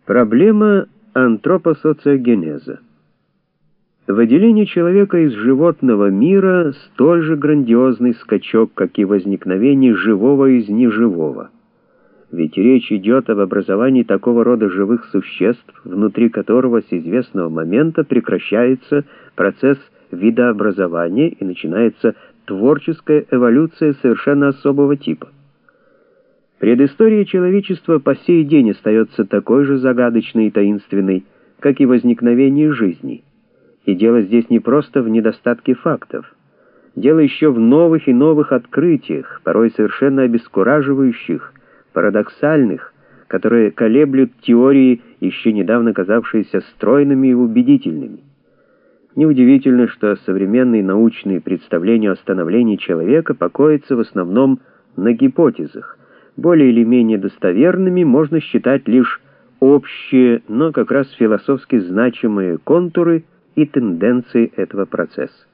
Проблема антропосоциогенеза. Выделение человека из животного мира столь же грандиозный скачок, как и возникновение живого из неживого. Ведь речь идет об образовании такого рода живых существ, внутри которого с известного момента прекращается процесс видообразования и начинается творческая эволюция совершенно особого типа. Предыстория человечества по сей день остается такой же загадочной и таинственной, как и возникновение жизни. И дело здесь не просто в недостатке фактов. Дело еще в новых и новых открытиях, порой совершенно обескураживающих, парадоксальных, которые колеблют теории, еще недавно казавшиеся стройными и убедительными. Неудивительно, что современные научные представления о становлении человека покоятся в основном на гипотезах. Более или менее достоверными можно считать лишь общие, но как раз философски значимые контуры и тенденции этого процесса.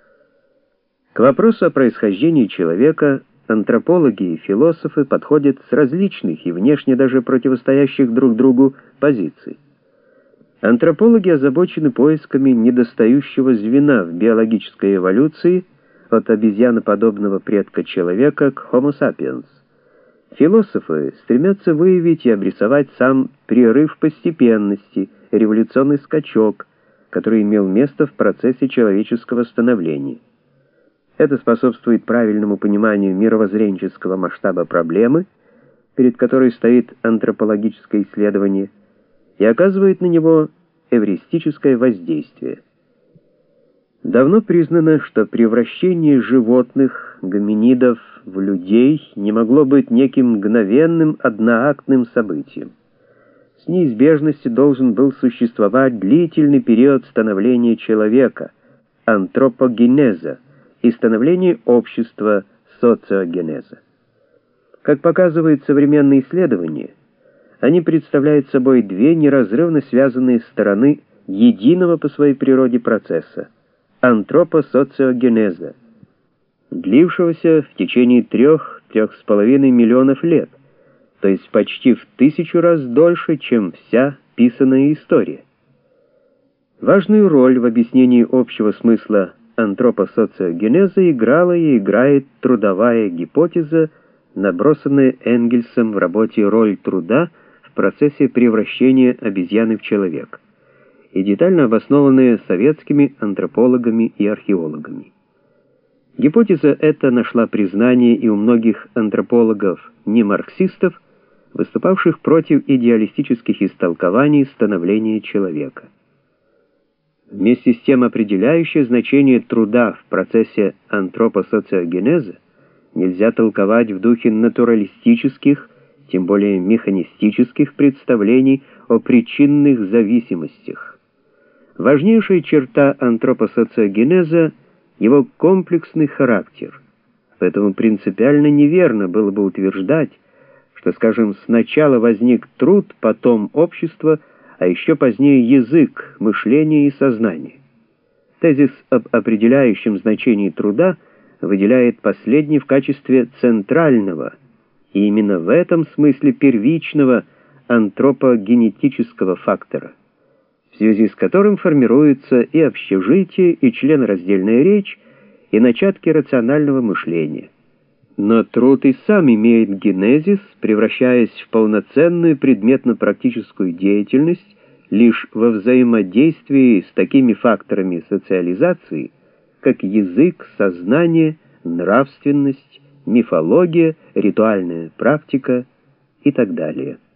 К вопросу о происхождении человека антропологи и философы подходят с различных и внешне даже противостоящих друг другу позиций. Антропологи озабочены поисками недостающего звена в биологической эволюции от обезьяноподобного предка человека к Homo sapiens. Философы стремятся выявить и обрисовать сам прерыв постепенности, революционный скачок, который имел место в процессе человеческого становления. Это способствует правильному пониманию мировоззренческого масштаба проблемы, перед которой стоит антропологическое исследование, и оказывает на него эвристическое воздействие. Давно признано, что превращение животных, гоминидов, в людей не могло быть неким мгновенным одноактным событием. С неизбежностью должен был существовать длительный период становления человека, антропогенеза, и становления общества, социогенеза. Как показывают современные исследования, они представляют собой две неразрывно связанные стороны единого по своей природе процесса — антропосоциогенеза, длившегося в течение 3–3,5 миллионов лет, то есть почти в 1000 раз дольше, чем вся писанная история. Важную роль в объяснении общего смысла антропосоциогенеза играла и играет трудовая гипотеза, набросанная Энгельсом в работе «Роль труда в процессе превращения обезьяны в человека», и детально обоснованная советскими антропологами и археологами. Гипотеза эта нашла признание и у многих антропологов-немарксистов, выступавших против идеалистических истолкований становления человека. Вместе с тем определяющее значение труда в процессе антропосоциогенеза нельзя толковать в духе натуралистических, тем более механистических представлений о причинных зависимостях. Важнейшая черта антропосоциогенеза — его комплексный характер. Поэтому принципиально неверно было бы утверждать, что, скажем, сначала возник труд, потом общество, а еще позднее язык, мышление и сознание. Тезис об определяющем значении труда выделяет последний в качестве центрального, и именно в этом смысле первичного антропогенетического фактора, в связи с которым формируется и общежитие, и членораздельная речь, и начатки рационального мышления. Но труд и сам имеет генезис, превращаясь в полноценную предметно-практическую деятельность лишь во взаимодействии с такими факторами социализации, как язык, сознание, нравственность, мифология, ритуальная практика и так далее.